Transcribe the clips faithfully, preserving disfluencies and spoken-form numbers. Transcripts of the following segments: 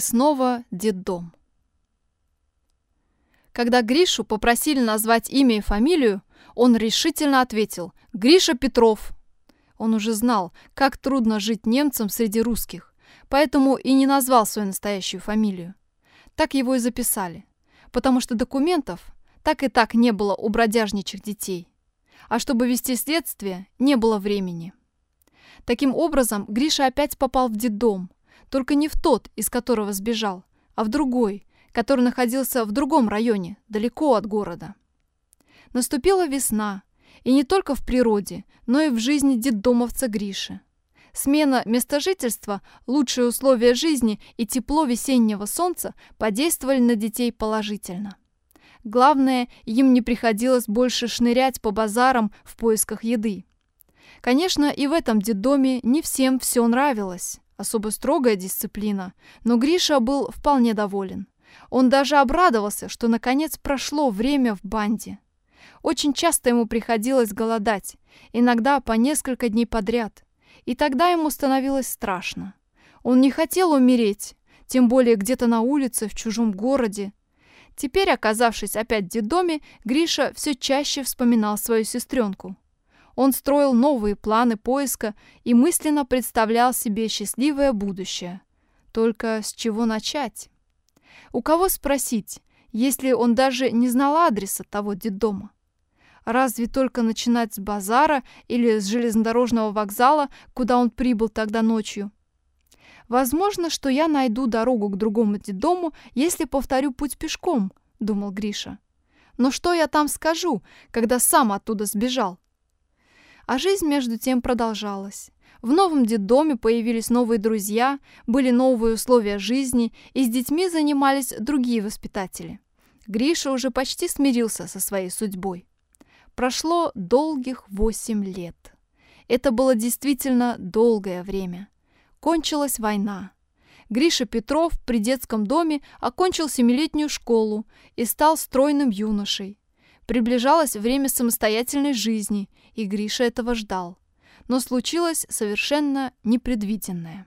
снова детдом. Когда Гришу попросили назвать имя и фамилию, он решительно ответил: «Гриша Петров». Он уже знал, как трудно жить немцам среди русских, поэтому и не назвал свою настоящую фамилию. Так его и записали, потому что документов так и так не было у бродяжничьих детей, а чтобы вести следствие, не было времени. Таким образом, Гриша опять попал в детдом, только не в тот, из которого сбежал, а в другой, который находился в другом районе, далеко от города. Наступила весна, и не только в природе, но и в жизни детдомовца Гриши. Смена места жительства, лучшие условия жизни и тепло весеннего солнца подействовали на детей положительно. Главное, им не приходилось больше шнырять по базарам в поисках еды. Конечно, и в этом детдоме не всем все нравилось, особо строгая дисциплина, но Гриша был вполне доволен. Он даже обрадовался, что наконец прошло время в банде. Очень часто ему приходилось голодать, иногда по несколько дней подряд, и тогда ему становилось страшно. Он не хотел умереть, тем более где-то на улице, в чужом городе. Теперь, оказавшись опять в детдоме, Гриша все чаще вспоминал свою сестренку. Он строил новые планы поиска и мысленно представлял себе счастливое будущее. Только с чего начать? У кого спросить, если он даже не знал адреса того детдома? Разве только начинать с базара или с железнодорожного вокзала, куда он прибыл тогда ночью? «Возможно, что я найду дорогу к другому детдому, если повторю путь пешком», — думал Гриша. «Но что я там скажу, когда сам оттуда сбежал?» А жизнь между тем продолжалась. В новом детдоме появились новые друзья, были новые условия жизни, и с детьми занимались другие воспитатели. Гриша уже почти смирился со своей судьбой. Прошло долгих восемь лет. Это было действительно долгое время. Кончилась война. Гриша Петров при детском доме окончил семилетнюю школу и стал стройным юношей. Приближалось время самостоятельной жизни, и Гриша этого ждал. Но случилось совершенно непредвиденное.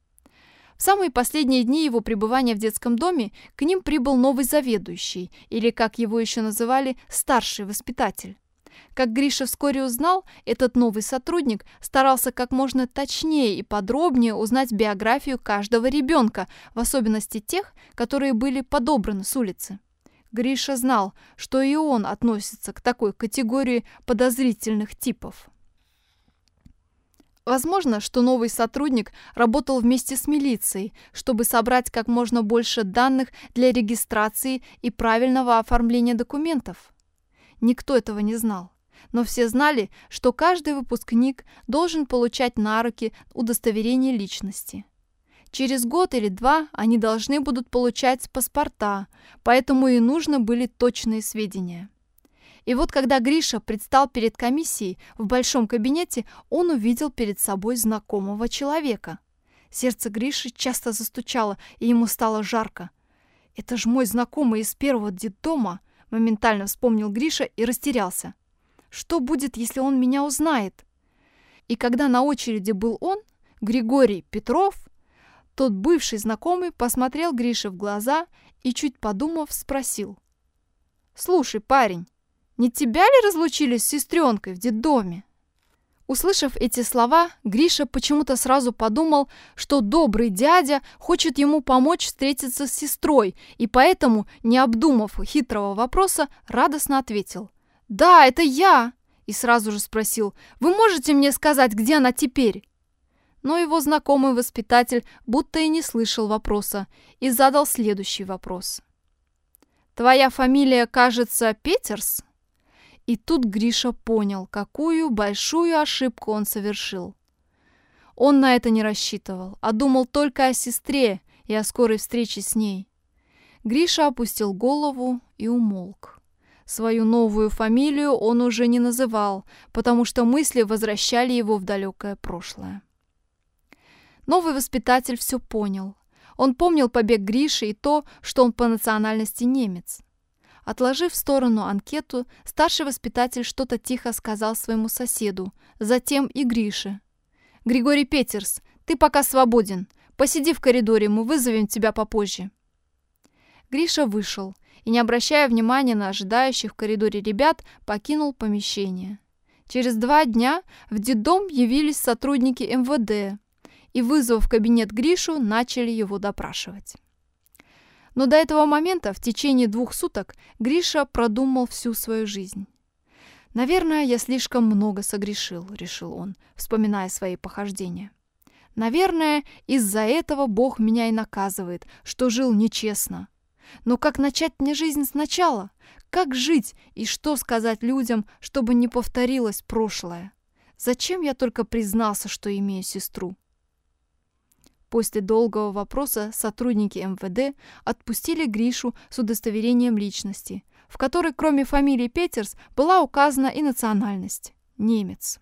В самые последние дни его пребывания в детском доме к ним прибыл новый заведующий, или, как его еще называли, старший воспитатель. Как Гриша вскоре узнал, этот новый сотрудник старался как можно точнее и подробнее узнать биографию каждого ребенка, в особенности тех, которые были подобраны с улицы. Гриша знал, что и он относится к такой категории подозрительных типов. Возможно, что новый сотрудник работал вместе с милицией, чтобы собрать как можно больше данных для регистрации и правильного оформления документов. Никто этого не знал, но все знали, что каждый выпускник должен получать на руки удостоверение личности. Через год или два они должны будут получать паспорта, поэтому и нужны были точные сведения. И вот когда Гриша предстал перед комиссией в большом кабинете, он увидел перед собой знакомого человека. Сердце Гриши часто застучало, и ему стало жарко. «Это ж мой знакомый из первого детдома», — моментально вспомнил Гриша и растерялся. «Что будет, если он меня узнает?» И когда на очереди был он, Григорий Петров, тот бывший знакомый посмотрел Грише в глаза и, чуть подумав, спросил: «Слушай, парень, не тебя ли разлучили с сестренкой в детдоме?» Услышав эти слова, Гриша почему-то сразу подумал, что добрый дядя хочет ему помочь встретиться с сестрой, и поэтому, не обдумав хитрого вопроса, радостно ответил: «Да, это я!» И сразу же спросил: «Вы можете мне сказать, где она теперь?» Но его знакомый воспитатель будто и не слышал вопроса и задал следующий вопрос: «Твоя фамилия, кажется, Петерс?» И тут Гриша понял, какую большую ошибку он совершил. Он на это не рассчитывал, а думал только о сестре и о скорой встрече с ней. Гриша опустил голову и умолк. Свою новую фамилию он уже не называл, потому что мысли возвращали его в далекое прошлое. Новый воспитатель все понял. Он помнил побег Гриши и то, что он по национальности немец. Отложив в сторону анкету, старший воспитатель что-то тихо сказал своему соседу, затем и Грише. «Григорий Петерс, ты пока свободен. Посиди в коридоре, мы вызовем тебя попозже». Гриша вышел и, не обращая внимания на ожидающих в коридоре ребят, покинул помещение. Через два дня в детдом явились сотрудники эм вэ дэ и, вызвав в кабинет Гришу, начали его допрашивать. Но до этого момента, в течение двух суток, Гриша продумал всю свою жизнь. «Наверное, я слишком много согрешил», — решил он, вспоминая свои похождения. «Наверное, из-за этого Бог меня и наказывает, что жил нечестно. Но как начать мне жизнь сначала? Как жить и что сказать людям, чтобы не повторилось прошлое? Зачем я только признался, что имею сестру?» После долгого вопроса сотрудники эм вэ дэ отпустили Гришу с удостоверением личности, в которой кроме фамилии Петерс была указана и национальность – немец.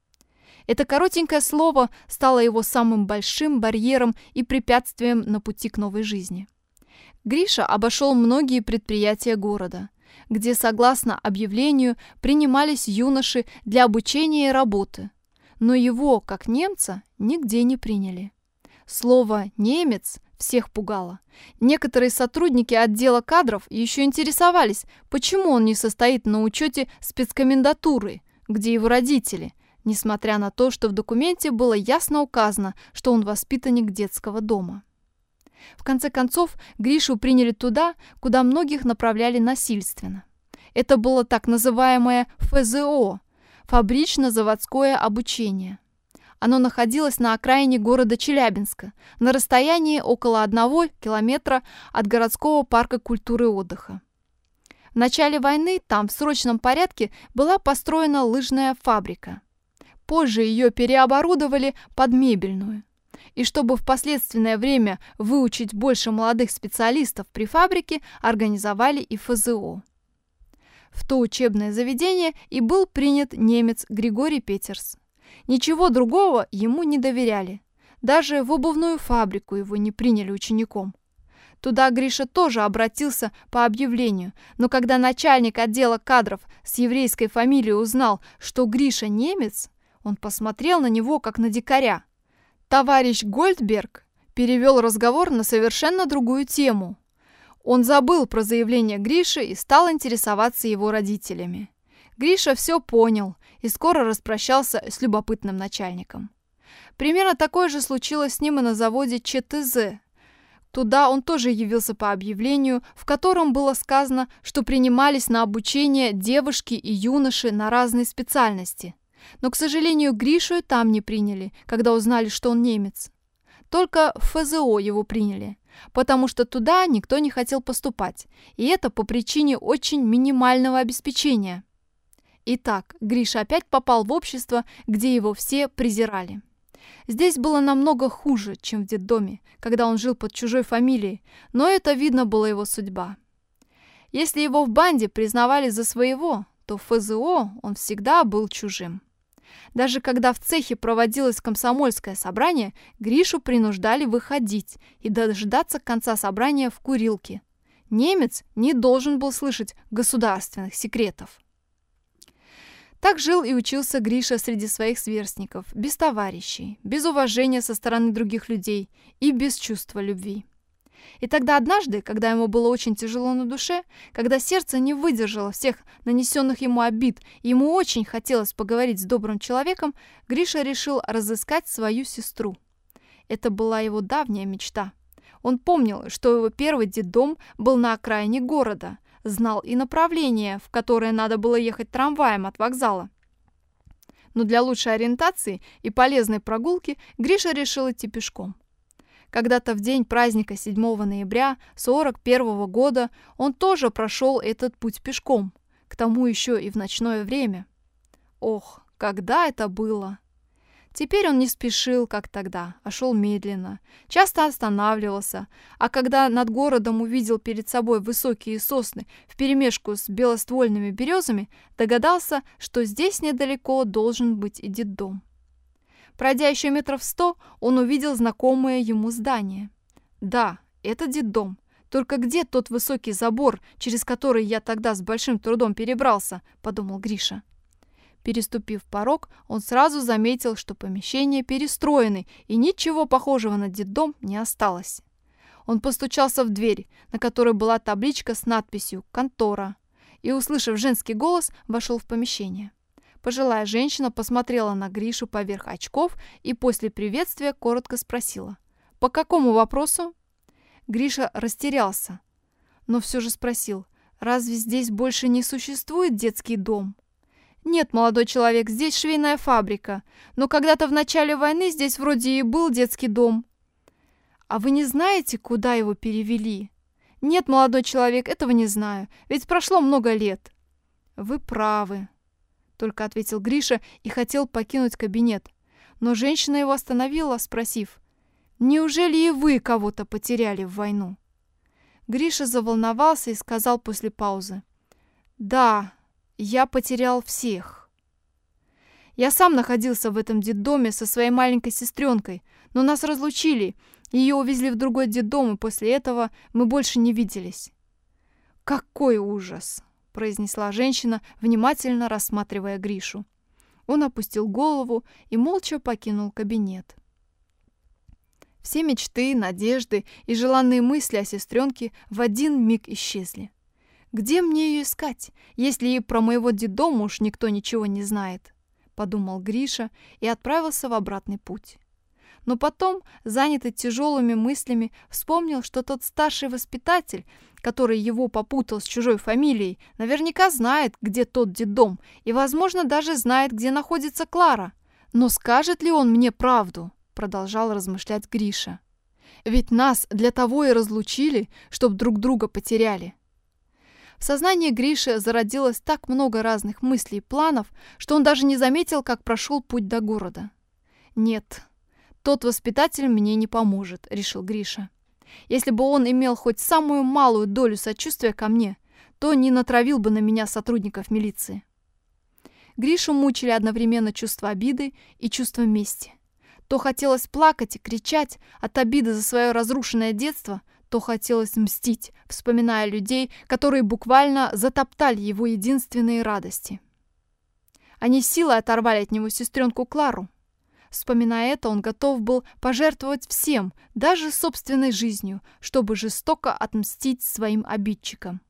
Это коротенькое слово стало его самым большим барьером и препятствием на пути к новой жизни. Гриша обошел многие предприятия города, где, согласно объявлению, принимались юноши для обучения и работы, но его, как немца, нигде не приняли. Слово «немец» всех пугало. Некоторые сотрудники отдела кадров еще интересовались, почему он не состоит на учете спецкомендатуры, где его родители, несмотря на то, что в документе было ясно указано, что он воспитанник детского дома. В конце концов, Гришу приняли туда, куда многих направляли насильственно. Это было так называемое эф зэ о – фабрично-заводское обучение. Оно находилось на окраине города Челябинска, на расстоянии около одного километра от городского парка культуры и отдыха. В начале войны там в срочном порядке была построена лыжная фабрика. Позже ее переоборудовали под мебельную. И чтобы в последственное время выучить больше молодых специалистов при фабрике, организовали и эф зэ о. В то учебное заведение и был принят немец Григорий Петерс. Ничего другого ему не доверяли. Даже в обувную фабрику его не приняли учеником. Туда Гриша тоже обратился по объявлению, но когда начальник отдела кадров с еврейской фамилией узнал, что Гриша немец, он посмотрел на него как на дикаря. Товарищ Гольдберг перевел разговор на совершенно другую тему. Он забыл про заявление Гриши и стал интересоваться его родителями. Гриша все понял и скоро распрощался с любопытным начальником. Примерно такое же случилось с ним и на заводе че тэ зэ. Туда он тоже явился по объявлению, в котором было сказано, что принимались на обучение девушки и юноши на разные специальности. Но, к сожалению, Гришу и там не приняли, когда узнали, что он немец. Только в эф зэ о его приняли, потому что туда никто не хотел поступать, и это по причине очень минимального обеспечения. Итак, Гриша опять попал в общество, где его все презирали. Здесь было намного хуже, чем в детдоме, когда он жил под чужой фамилией, но это, видно, была его судьба. Если его в банде признавали за своего, то в эф зэ о он всегда был чужим. Даже когда в цехе проводилось комсомольское собрание, Гришу принуждали выходить и дождаться конца собрания в курилке. Немец не должен был слышать государственных секретов. Так жил и учился Гриша среди своих сверстников, без товарищей, без уважения со стороны других людей и без чувства любви. И тогда однажды, когда ему было очень тяжело на душе, когда сердце не выдержало всех нанесенных ему обид, и ему очень хотелось поговорить с добрым человеком, Гриша решил разыскать свою сестру. Это была его давняя мечта. Он помнил, что его первый детдом был на окраине города, знал и направление, в которое надо было ехать трамваем от вокзала. Но для лучшей ориентации и полезной прогулки Гриша решил идти пешком. Когда-то в день праздника седьмого ноября сорок первого года он тоже прошел этот путь пешком, к тому еще и в ночное время. Ох, когда это было! Теперь он не спешил, как тогда, а шел медленно, часто останавливался, а когда над городом увидел перед собой высокие сосны вперемешку с белоствольными березами, догадался, что здесь недалеко должен быть и детдом. Пройдя еще метров сто, он увидел знакомое ему здание. Да, это детдом. Только где тот высокий забор, через который я тогда с большим трудом перебрался, подумал Гриша. Переступив порог, он сразу заметил, что помещения перестроены, и ничего похожего на детдом не осталось. Он постучался в дверь, на которой была табличка с надписью «Контора», и, услышав женский голос, вошел в помещение. Пожилая женщина посмотрела на Гришу поверх очков и после приветствия коротко спросила: «По какому вопросу?» Гриша растерялся, но все же спросил: «Разве здесь больше не существует детский дом?» «Нет, молодой человек, здесь швейная фабрика, но когда-то в начале войны здесь вроде и был детский дом». «А вы не знаете, куда его перевели?» «Нет, молодой человек, этого не знаю, ведь прошло много лет». «Вы правы», — только ответил Гриша и хотел покинуть кабинет. Но женщина его остановила, спросив: «Неужели и вы кого-то потеряли в войну?» Гриша заволновался и сказал после паузы: «Да, я потерял всех. Я сам находился в этом детдоме со своей маленькой сестренкой, но нас разлучили, ее увезли в другой детдом, и после этого мы больше не виделись». «Какой ужас!» — произнесла женщина, внимательно рассматривая Гришу. Он опустил голову и молча покинул кабинет. Все мечты, надежды и желанные мысли о сестренке в один миг исчезли. «Где мне ее искать, если и про моего детдома уж никто ничего не знает?» — подумал Гриша и отправился в обратный путь. Но потом, занятый тяжелыми мыслями, вспомнил, что тот старший воспитатель, который его попутал с чужой фамилией, наверняка знает, где тот детдом, и, возможно, даже знает, где находится Клара. «Но скажет ли он мне правду?» — продолжал размышлять Гриша. «Ведь нас для того и разлучили, чтоб друг друга потеряли». В сознании Гриши зародилось так много разных мыслей и планов, что он даже не заметил, как прошел путь до города. «Нет, тот воспитатель мне не поможет», — решил Гриша. «Если бы он имел хоть самую малую долю сочувствия ко мне, то не натравил бы на меня сотрудников милиции». Гришу мучили одновременно чувство обиды и чувство мести. То хотелось плакать и кричать от обиды за свое разрушенное детство, то хотелось мстить, вспоминая людей, которые буквально затоптали его единственные радости. Они силой оторвали от него сестренку Клару. Вспоминая это, он готов был пожертвовать всем, даже собственной жизнью, чтобы жестоко отмстить своим обидчикам.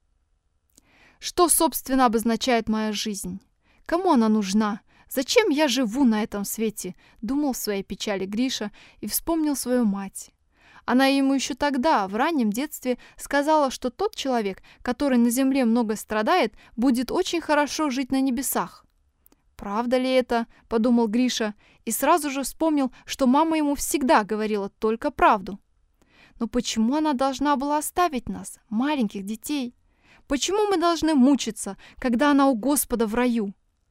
Что, собственно, обозначает моя жизнь? Кому она нужна? Зачем я живу на этом свете? Думал в своей печали Гриша и вспомнил свою мать. Она ему еще тогда, в раннем детстве, сказала, что тот человек, который на земле много страдает, будет очень хорошо жить на небесах. «Правда ли это?» – подумал Гриша, и сразу же вспомнил, что мама ему всегда говорила только правду. Но почему она должна была оставить нас, маленьких детей? Почему мы должны мучиться, когда она у Господа в раю?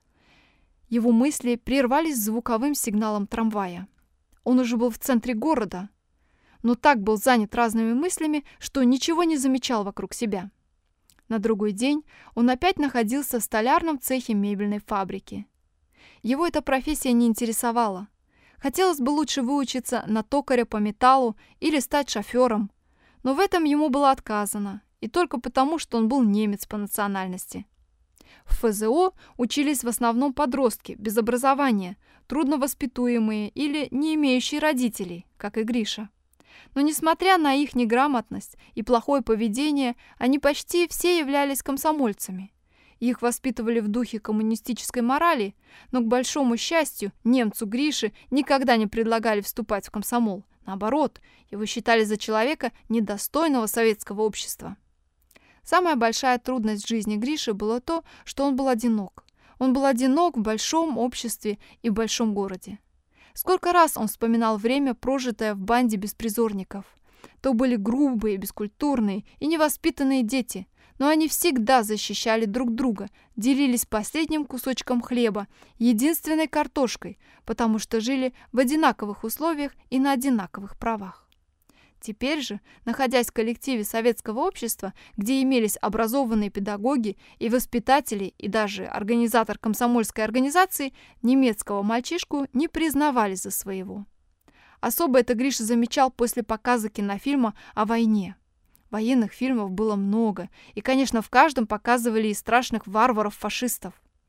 Его мысли прервались звуковым сигналом трамвая. Он уже был в центре города, но так был занят разными мыслями, что ничего не замечал вокруг себя. На другой день он опять находился в столярном цехе мебельной фабрики. Его эта профессия не интересовала. Хотелось бы лучше выучиться на токаря по металлу или стать шофером, но в этом ему было отказано, и только потому, что он был немец по национальности. В эф зэ о учились в основном подростки, без образования, трудновоспитуемые или не имеющие родителей, как и Гриша. Но несмотря на их неграмотность и плохое поведение, они почти все являлись комсомольцами. Их воспитывали в духе коммунистической морали, но, к большому счастью, немцу Грише никогда не предлагали вступать в комсомол. Наоборот, его считали за человека, недостойного советского общества. Самая большая трудность в жизни Гриши было то, что он был одинок. Он был одинок в большом обществе и в большом городе. Сколько раз он вспоминал время, прожитое в банде беспризорников. То были грубые, бескультурные и невоспитанные дети, но они всегда защищали друг друга, делились последним кусочком хлеба, единственной картошкой, потому что жили в одинаковых условиях и на одинаковых правах. Теперь же, находясь в коллективе советского общества, где имелись образованные педагоги и воспитатели, и даже организатор комсомольской организации, немецкого мальчишку не признавали за своего. Особо это Гриша замечал после показа кинофильма о войне. Военных фильмов было много, и, конечно, в каждом показывали и страшных варваров-фашистов.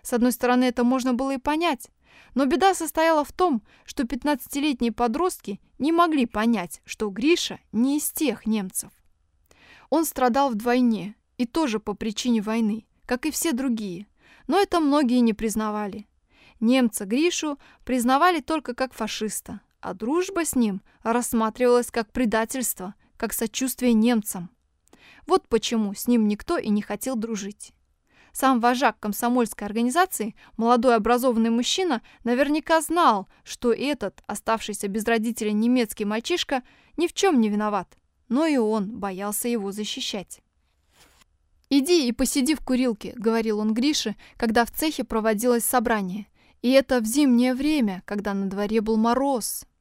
С одной стороны, это можно было и понять. Но беда состояла в том, что пятнадцатилетние подростки не могли понять, что Гриша не из тех немцев. Он страдал вдвойне, и тоже по причине войны, как и все другие. Но это многие не признавали. Немца Гришу признавали только как фашиста, а дружба с ним рассматривалась как предательство, как сочувствие немцам. Вот почему с ним никто и не хотел дружить. Сам вожак комсомольской организации, молодой образованный мужчина, наверняка знал, что этот, оставшийся без родителей немецкий мальчишка, ни в чем не виноват, но и он боялся его защищать. «Иди и посиди в курилке», — говорил он Грише, когда в цехе проводилось собрание. И это в зимнее время, когда на дворе был мороз.